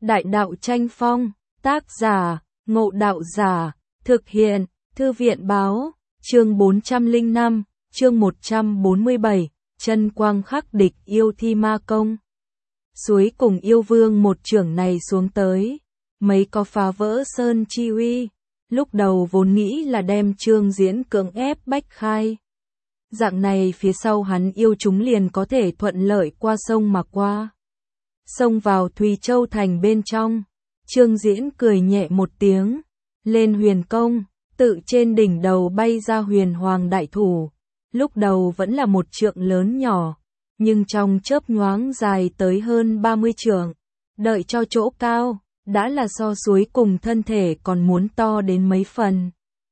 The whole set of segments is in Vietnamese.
Đại đạo tranh phong, tác giả, Ngộ Đạo Giả, thực hiện, Thư viện báo, chương 405, chương 147, chân quang khắc địch yêu thi ma công. Suối cùng yêu vương một chưởng này xuống tới, mấy có phá vỡ sơn chi uy, lúc đầu vốn nghĩ là đem Trương Diễn cưỡng ép bách khai. Dạng này phía sau hắn yêu chúng liền có thể thuận lợi qua sông mà qua. Xông vào Thùy Châu thành bên trong, Trương Diễn cười nhẹ một tiếng, lên huyền công, tự trên đỉnh đầu bay ra huyền hoàng đại thủ. Lúc đầu vẫn là một trượng lớn nhỏ, nhưng trong chớp nhoáng dài tới hơn 30 trượng, đợi cho chỗ cao, đã là so suối cùng thân thể còn muốn to đến mấy phần.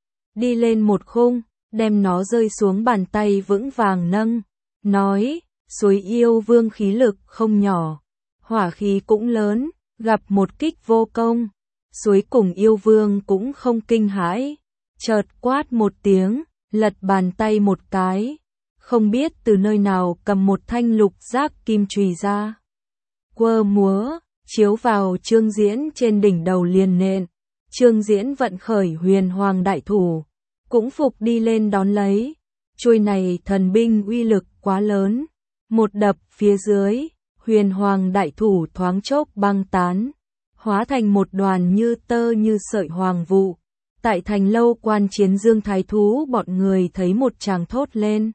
Đi lên một khung, đem nó rơi xuống bàn tay vững vàng nâng, nói, suối yêu vương khí lực không nhỏ, hỏa khí cũng lớn, gặp một kích vô công, suối cùng yêu vương cũng không kinh hãi, chợt quát một tiếng, lật bàn tay một cái, không biết từ nơi nào cầm một thanh lục giác kim chùy ra. Quơ múa, chiếu vào Trương Diễn trên đỉnh đầu liền nện, Trương Diễn vận khởi huyền hoàng đại thủ, cũng phục đi lên đón lấy, chuôi này thần binh uy lực quá lớn, một đập phía dưới, huyền hoàng đại thủ thoáng chốc băng tán, hóa thành một đoàn như tơ như sợi hoàng vụ. Tại thành lâu quan chiến Dương Thái Thú bọn người thấy một tràng thốt lên.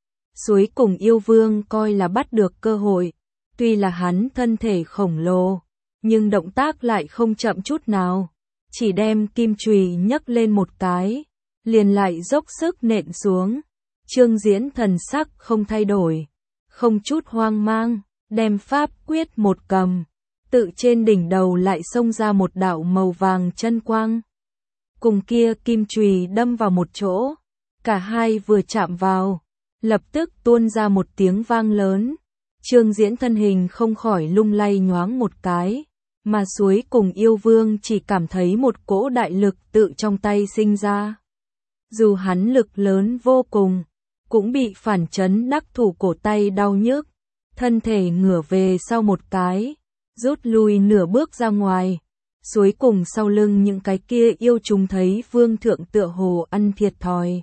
Suối cùng yêu vương coi là bắt được cơ hội, tuy là hắn thân thể khổng lồ, nhưng động tác lại không chậm chút nào, chỉ đem kim chùy nhấc lên một cái, liền lại dốc sức nện xuống. Trương Diễn thần sắc không thay đổi, không chút hoang mang, đem pháp quyết một cầm, tự trên đỉnh đầu lại xông ra một đạo màu vàng chân quang. Cùng kia kim chùy đâm vào một chỗ, cả hai vừa chạm vào, lập tức tuôn ra một tiếng vang lớn. Trương Diễn thân hình không khỏi lung lay nhoáng một cái, mà suối cùng yêu vương chỉ cảm thấy một cỗ đại lực tự trong tay sinh ra. Dù hắn lực lớn vô cùng, cũng bị phản chấn đắc thủ cổ tay đau nhức, thân thể ngửa về sau một cái, rút lui nửa bước ra ngoài. Suối cùng sau lưng những cái kia yêu chúng thấy vương thượng tựa hồ ăn thiệt thòi.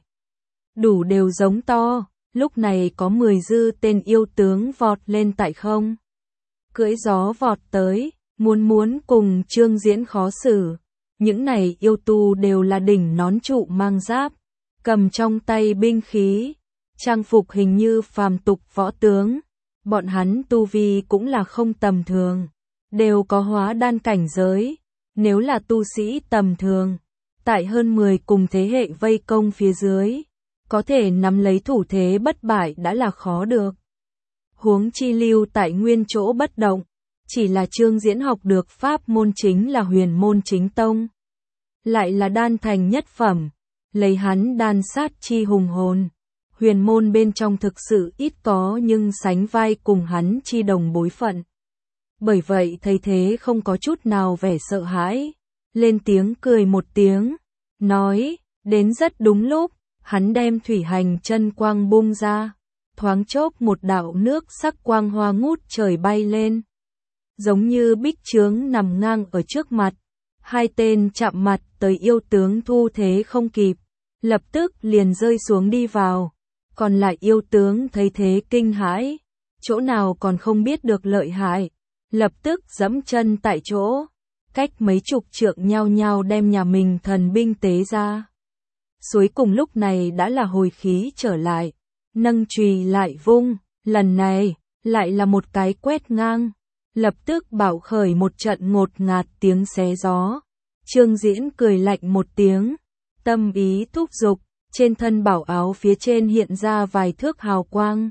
Đủ đều giống to, lúc này có 10 dư tên yêu tướng vọt lên tại không. Cưỡi gió vọt tới, muốn cùng Trương Diễn khó xử. Những này yêu tu đều là đỉnh nón trụ mang giáp, cầm trong tay binh khí, trang phục hình như phàm tục võ tướng. Bọn hắn tu vi cũng là không tầm thường, đều có hóa đan cảnh giới. Nếu là tu sĩ tầm thường, tại hơn 10 cùng thế hệ vây công phía dưới, có thể nắm lấy thủ thế bất bại đã là khó được. Huống chi lưu tại nguyên chỗ bất động, chỉ là Trương Diễn học được pháp môn chính là huyền môn chính tông. Lại là đan thành nhất phẩm, lấy hắn đan sát chi hùng hồn. Huyền môn bên trong thực sự ít có nhưng sánh vai cùng hắn chi đồng bối phận. Bởi vậy thấy thế không có chút nào vẻ sợ hãi, lên tiếng cười một tiếng, nói, đến rất đúng lúc, hắn đem thủy hành chân quang bung ra, thoáng chốc một đạo nước sắc quang hoa ngút trời bay lên. Giống như bích chướng nằm ngang ở trước mặt, hai tên chạm mặt tới yêu tướng thu thế không kịp, lập tức liền rơi xuống đi vào, còn lại yêu tướng thấy thế kinh hãi, chỗ nào còn không biết được lợi hại. Lập tức giẫm chân tại chỗ, cách mấy chục trượng nhao nhao đem nhà mình thần binh tế ra. Suối cùng lúc này đã là hồi khí trở lại, nâng chùy lại vung, lần này, lại là một cái quét ngang, lập tức bạo khởi một trận ngột ngạt tiếng xé gió. Trương Diễn cười lạnh một tiếng, tâm ý thúc giục, trên thân bảo áo phía trên hiện ra vài thước hào quang.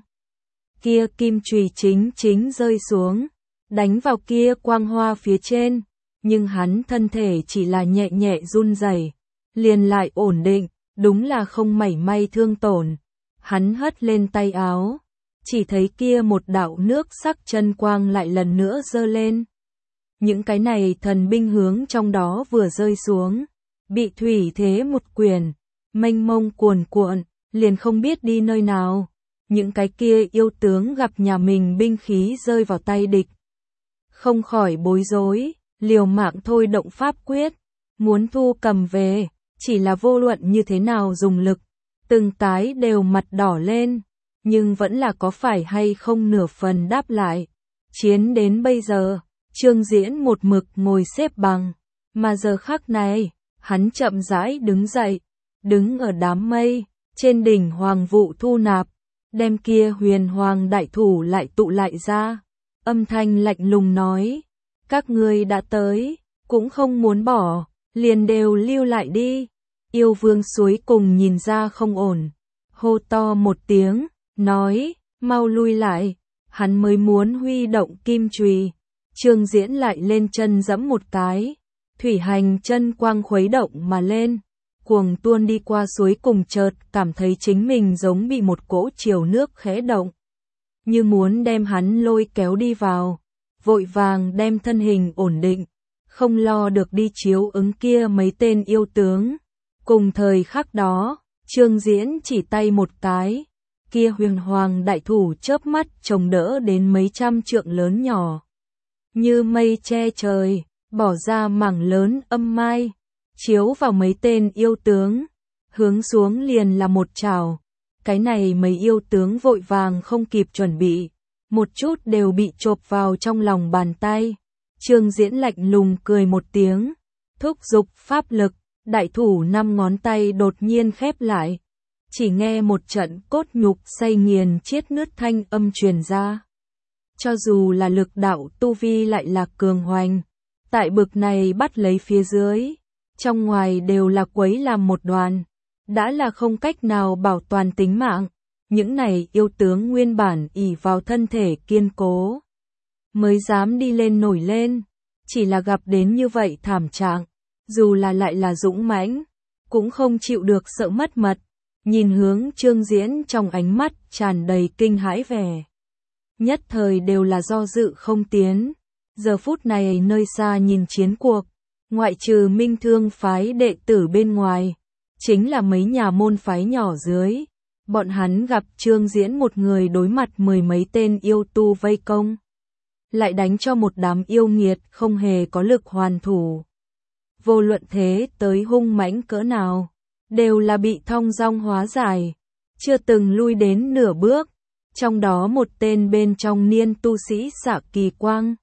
Kia kim chùy chính rơi xuống, đánh vào kia quang hoa phía trên, nhưng hắn thân thể chỉ là nhẹ nhẹ run rẩy, liền lại ổn định, đúng là không mảy may thương tổn. Hắn hất lên tay áo, chỉ thấy kia một đạo nước sắc chân quang lại lần nữa giơ lên. Những cái này thần binh hướng trong đó vừa rơi xuống, bị thủy thế một quyền, mênh mông cuồn cuộn, liền không biết đi nơi nào. Những cái kia yêu tướng gặp nhà mình binh khí rơi vào tay địch, không khỏi bối rối, liều mạng thôi động pháp quyết, muốn thu cầm về, chỉ là vô luận như thế nào dùng lực, từng cái đều mặt đỏ lên, nhưng vẫn là có phải hay không nửa phần đáp lại. Chiến đến bây giờ, Trương Diễn một mực ngồi xếp bằng, mà giờ khắc này, hắn chậm rãi đứng dậy, đứng ở đám mây, trên đỉnh Hoàng Vụ Thu Nạp, đem kia huyền hoàng đại thủ lại tụ lại ra, âm thanh lạnh lùng nói, các ngươi đã tới, cũng không muốn bỏ, liền đều lưu lại đi. Yêu vương suối cùng nhìn ra không ổn, hô to một tiếng, nói, mau lui lại, hắn mới muốn huy động kim chùy. Trương Diễn lại lên chân giẫm một cái, thủy hành chân quang khuấy động mà lên, cuồng tuôn đi qua suối cùng chợt cảm thấy chính mình giống bị một cỗ chiều nước khẽ động, như muốn đem hắn lôi kéo đi vào, vội vàng đem thân hình ổn định, không lo được đi chiếu ứng kia mấy tên yêu tướng. Cùng thời khắc đó, Trương Diễn chỉ tay một cái, kia huyền hoàng đại thủ chớp mắt chồng đỡ đến mấy trăm trượng lớn nhỏ, như mây che trời, bỏ ra mảng lớn âm mai, chiếu vào mấy tên yêu tướng, hướng xuống liền là một chảo. Cái này mấy yêu tướng vội vàng không kịp chuẩn bị, một chút đều bị chộp vào trong lòng bàn tay. Trương Diễn lạnh lùng cười một tiếng, thúc giục pháp lực, đại thủ 5 ngón tay đột nhiên khép lại, chỉ nghe một trận cốt nhục xay nghiền chiết nứt thanh âm truyền ra. Cho dù là lực đạo tu vi lại là cường hoành, tại bực này bắt lấy phía dưới, trong ngoài đều là quấy làm một đoàn, đã là không cách nào bảo toàn tính mạng. Những này yêu tướng nguyên bản ỷ vào thân thể kiên cố, mới dám đi lên nổi lên, chỉ là gặp đến như vậy thảm trạng, dù là lại là dũng mãnh, cũng không chịu được sợ mất mật, nhìn hướng Trương Diễn trong ánh mắt tràn đầy kinh hãi vẻ. Nhất thời đều là do dự không tiến, giờ phút này nơi xa nhìn chiến cuộc, ngoại trừ Minh Thương phái đệ tử bên ngoài, chính là mấy nhà môn phái nhỏ dưới, bọn hắn gặp Trương Diễn một người đối mặt 10 mấy tên yêu tu vây công, lại đánh cho một đám yêu nghiệt không hề có lực hoàn thủ. Vô luận thế tới hung mãnh cỡ nào, đều là bị thong dong hóa giải, chưa từng lui đến nửa bước. Trong đó một tên bên trong niên tu sĩ Xạ Kỳ Quang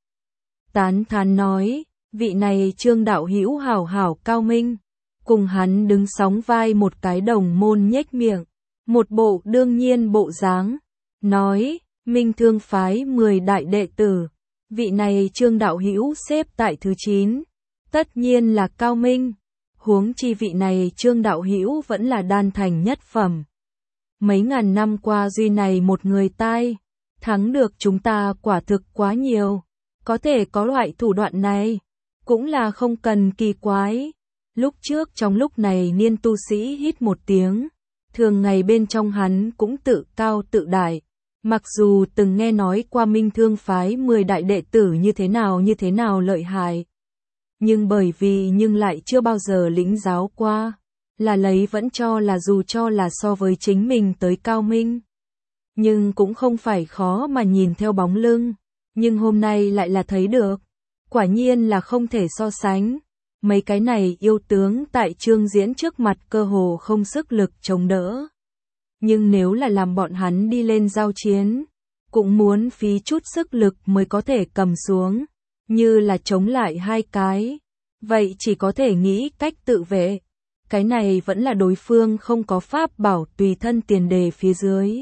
tán thán nói, vị này Trương đạo hữu hảo hảo cao minh, cùng hắn đứng sóng vai một cái đồng môn nhếch miệng, một bộ đương nhiên bộ dáng, nói, Minh Thương phái 10 đại đệ tử, vị này Trương đạo hữu xếp tại thứ 9, tất nhiên là cao minh, huống chi vị này Trương đạo hữu vẫn là đan thành nhất phẩm. Mấy ngàn năm qua duy này một người tai, thắng được chúng ta quả thực quá nhiều, có thể có loại thủ đoạn này, cũng là không cần kỳ quái. Lúc trước trong lúc này niên tu sĩ hít một tiếng, thường ngày bên trong hắn cũng tự cao tự đại, mặc dù từng nghe nói qua Minh Thương phái 10 đại đệ tử như thế nào lợi hại, nhưng bởi vì nhưng lại chưa bao giờ lĩnh giáo qua, là lấy vẫn cho là dù cho là so với chính mình tới cao minh, nhưng cũng không phải khó mà nhìn theo bóng lưng, nhưng hôm nay lại là thấy được, quả nhiên là không thể so sánh. Mấy cái này yêu tướng tại Trương Diễn trước mặt cơ hồ không sức lực chống đỡ. Nhưng nếu là làm bọn hắn đi lên giao chiến, cũng muốn phí chút sức lực mới có thể cầm xuống, như là chống lại hai cái, vậy chỉ có thể nghĩ cách tự vệ. Cái này vẫn là đối phương không có pháp bảo tùy thân tiền đề phía dưới.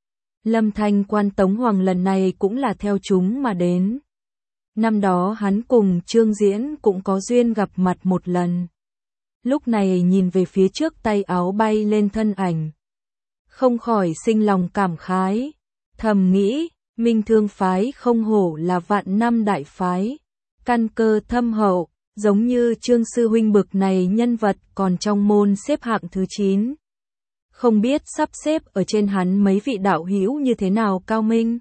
Lâm Thanh Quan Tống Hoàng lần này cũng là theo chúng mà đến. Năm đó hắn cùng Trương Diễn cũng có duyên gặp mặt một lần. Lúc này nhìn về phía trước tay áo bay lên thân ảnh, không khỏi sinh lòng cảm khái, thầm nghĩ, Minh Thương phái không hổ là vạn năm đại phái, căn cơ thâm hậu, giống như Trương sư huynh bực này nhân vật còn trong môn xếp hạng thứ 9. Không biết sắp xếp ở trên hắn mấy vị đạo hữu như thế nào cao minh.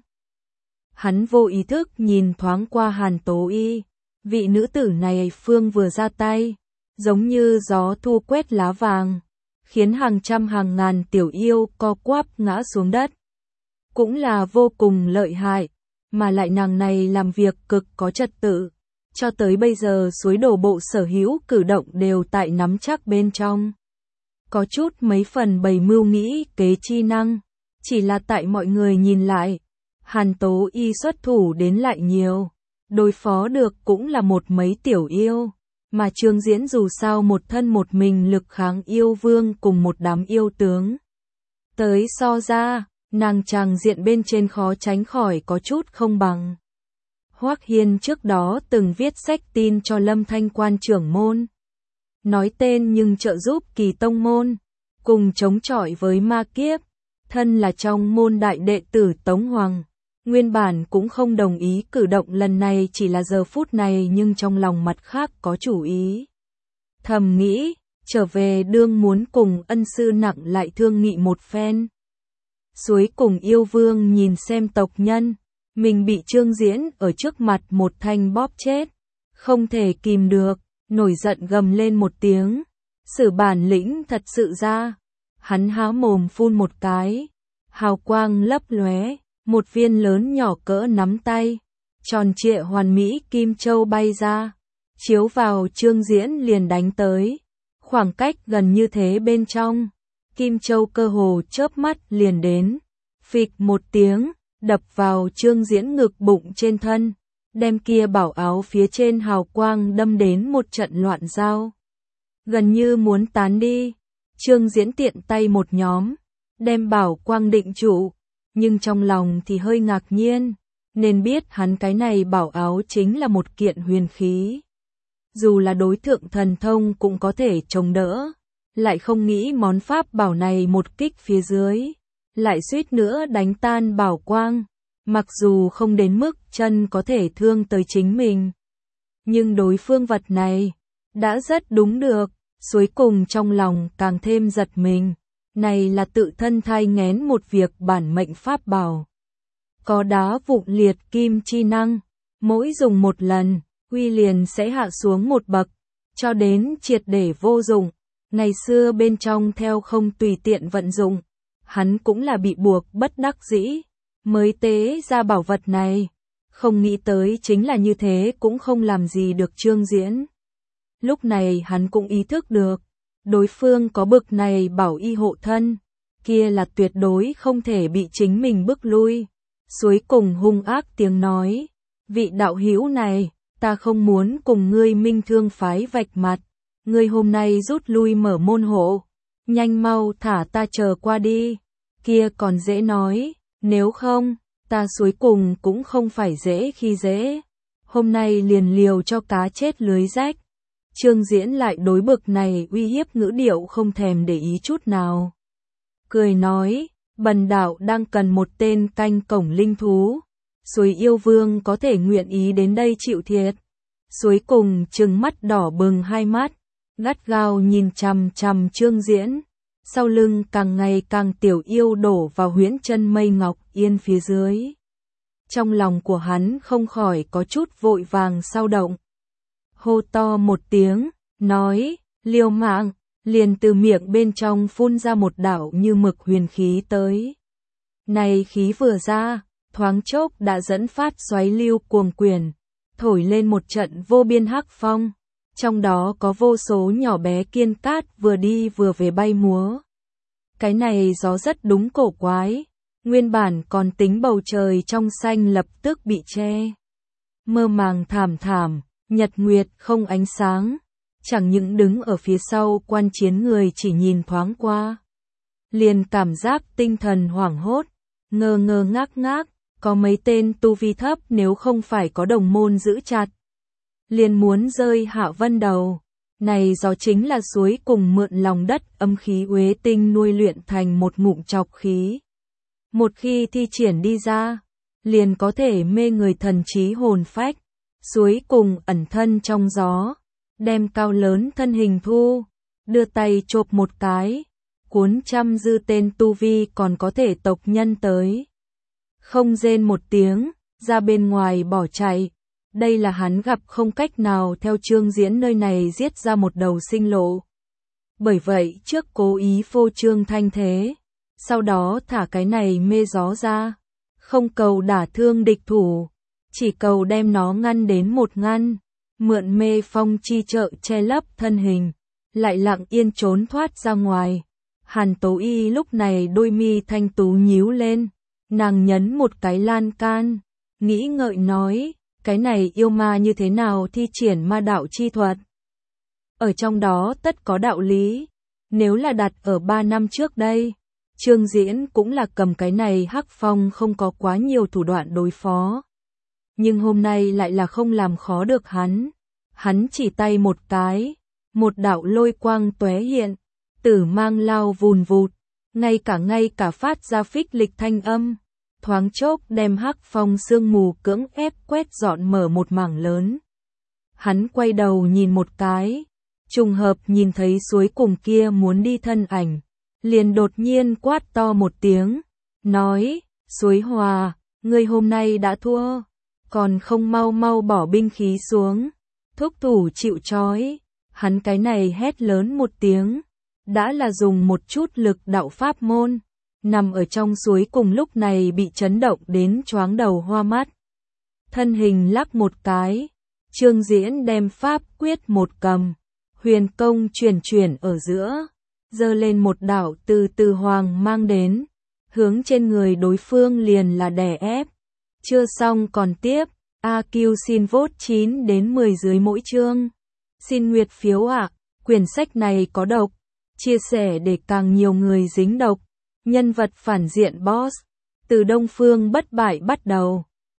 Hắn vô ý thức nhìn thoáng qua Hàn Tố Y, vị nữ tử này phương vừa ra tay, giống như gió thu quét lá vàng, khiến hàng trăm hàng ngàn tiểu yêu co quắp ngã xuống đất. Cũng là vô cùng lợi hại, mà lại nàng này làm việc cực có trật tự, Cho tới bây giờ suối đổ bộ sở hữu cử động đều tại nắm chắc bên trong. Có chút mấy phần bày mưu nghĩ kế chi năng, chỉ là tại mọi người nhìn lại, Hàn Tố Y xuất thủ đến lại nhiều, đối phó được cũng là một mấy tiểu yêu, mà Trương Diễn dù sao một thân một mình lực kháng yêu vương cùng một đám yêu tướng. Tới so ra, nàng tràng diện bên trên khó tránh khỏi có chút không bằng. Hoắc Hiên trước đó từng viết sách tin cho Lâm Thanh quan trưởng môn. Nói tên nhưng trợ giúp Kỳ tông môn, cùng chống chọi với ma kiếp, thân là trong môn đại đệ tử Tống Hoàng. Nguyên bản cũng không đồng ý cử động lần này, chỉ là giờ phút này nhưng trong lòng mặt khác có chủ ý. Thầm nghĩ, trở về đương muốn cùng ân sư nặng lại thương nghị một phen. Suối cùng yêu vương nhìn xem tộc nhân, mình bị Trương Diễn ở trước mặt một thanh bóp chết, không thể kìm được, nổi giận gầm lên một tiếng, sử bản lĩnh thật sự ra. Hắn há mồm phun một cái, hào quang lấp lóe, một viên lớn nhỏ cỡ nắm tay, tròn trịa hoàn mỹ kim châu bay ra, chiếu vào Trương Diễn liền đánh tới. Khoảng cách gần như thế bên trong, kim châu cơ hồ chớp mắt liền đến, phịch một tiếng, đập vào Trương Diễn ngực bụng trên thân, đem kia bảo áo phía trên hào quang đâm đến một trận loạn giao. Gần như muốn tán đi, Trương Diễn tiện tay một nhóm, đem bảo quang định trụ, nhưng trong lòng thì hơi ngạc nhiên, nên biết hắn cái này bảo áo chính là một kiện huyền khí. Dù là đối tượng thần thông cũng có thể chống đỡ, lại không nghĩ món pháp bảo này một kích phía dưới, lại suýt nữa đánh tan bảo quang, mặc dù không đến mức chân có thể thương tới chính mình. Nhưng đối phương vật này, đã rất đúng được, suối cùng trong lòng càng thêm giật mình, này là tự thân thai nghén một việc bản mệnh pháp bảo. Có đá vụn liệt kim chi năng, mỗi dùng một lần, uy liền sẽ hạ xuống một bậc, cho đến triệt để vô dụng. Ngày xưa bên trong theo không tùy tiện vận dụng, hắn cũng là bị buộc bất đắc dĩ, mới tế ra bảo vật này. Không nghĩ tới chính là như thế cũng không làm gì được Trương Diễn. Lúc này hắn cũng ý thức được, đối phương có bực này bảo y hộ thân, kia là tuyệt đối không thể bị chính mình bức lui. Suối cùng hung ác tiếng nói, vị đạo hữu này, ta không muốn cùng ngươi Minh Thương phái vạch mặt, ngươi hôm nay rút lui mở môn hộ, nhanh mau thả ta chờ qua đi, kia còn dễ nói, nếu không, ta suối cùng cũng không phải dễ khi dễ, hôm nay liền liều cho cá chết lưới rách. Trương Diễn lại đối bực này uy hiếp ngữ điệu không thèm để ý chút nào. Cười nói, bần đạo đang cần một tên canh cổng linh thú, suối yêu vương có thể nguyện ý đến đây chịu thiệt. Suối cùng trừng mắt đỏ bừng hai mắt, gắt gao nhìn chằm chằm Trương Diễn, sau lưng càng ngày càng tiểu yêu đổ vào huyễn chân mây ngọc yên phía dưới. Trong lòng của hắn không khỏi có chút vội vàng xao động. Hô to một tiếng, nói, liều mạng, liền từ miệng bên trong phun ra một đạo như mực huyền khí tới. Này khí vừa ra, thoáng chốc đã dẫn phát xoáy lưu cuồng quyền, thổi lên một trận vô biên hắc phong, trong đó có vô số nhỏ bé kiên cát vừa đi vừa về bay múa. Cái này gió rất đúng cổ quái, nguyên bản còn tính bầu trời trong xanh lập tức bị che. Mơ màng thảm thảm, nhật nguyệt không ánh sáng, chẳng những đứng ở phía sau quan chiến người chỉ nhìn thoáng qua, liền cảm giác tinh thần hoảng hốt, ngơ ngơ ngác ngác, có mấy tên tu vi thấp nếu không phải có đồng môn giữ chặt, liền muốn rơi hạ vân đầu. Này gió chính là suối cùng mượn lòng đất âm khí uế tinh nuôi luyện thành một ngụm trọc khí. Một khi thi triển đi ra, liền có thể mê người thần trí hồn phách. Suối cùng ẩn thân trong gió, đem cao lớn thân hình thu, đưa tay chộp một cái, cuốn trăm dư tên tu vi còn có thể tộc nhân tới. Không rên một tiếng, ra bên ngoài bỏ chạy. Đây là hắn gặp không cách nào theo Trương Diễn nơi này giết ra một đầu sinh lộ. Bởi vậy trước cố ý phô trương thanh thế, sau đó thả cái này mê gió ra, không cầu đả thương địch thủ, chỉ cầu đem nó ngăn đến một ngăn. mượn mê phong chi trợ che lấp thân hình, lại lặng yên trốn thoát ra ngoài. Hàn Tố Y lúc này đôi mi thanh tú nhíu lên, nàng nhấn một cái lan can, nghĩ ngợi nói, cái này yêu ma như thế nào thi triển ma đạo chi thuật? Ở trong đó tất có đạo lý, nếu là đặt ở 3 năm trước đây, Trương Diễn cũng là cầm cái này Hắc Phong không có quá nhiều thủ đoạn đối phó. Nhưng hôm nay lại là không làm khó được hắn chỉ tay một cái, một đạo lôi quang tóe hiện, tử mang lao vùn vụt, ngay cả phát ra phích lịch thanh âm, thoáng chốc đem Hắc Phong sương mù cưỡng ép quét dọn mở một mảng lớn. Hắn quay đầu nhìn một cái, trùng hợp nhìn thấy suối cùng kia muốn đi thân ảnh, liền đột nhiên quát to một tiếng, nói, Suối Hòa, ngươi hôm nay đã thua, còn không mau mau bỏ binh khí xuống, thúc thủ chịu trói. Hắn cái này hét lớn một tiếng, đã là dùng một chút lực đạo pháp môn, nằm ở trong suối cùng lúc này bị chấn động đến choáng đầu hoa mắt. Thân hình lắc một cái, Trương Diễn đem pháp quyết một cầm, huyền công chuyển ở giữa, giơ lên một đạo từ hoàng mang đến, hướng trên người đối phương liền là đè ép. Chưa xong còn tiếp, AQ xin vote 9 đến 10 dưới mỗi chương. Xin nguyệt phiếu ạ, quyển sách này có độc, chia sẻ để càng nhiều người dính độc. Nhân vật phản diện boss, từ Đông Phương bất bại bắt đầu.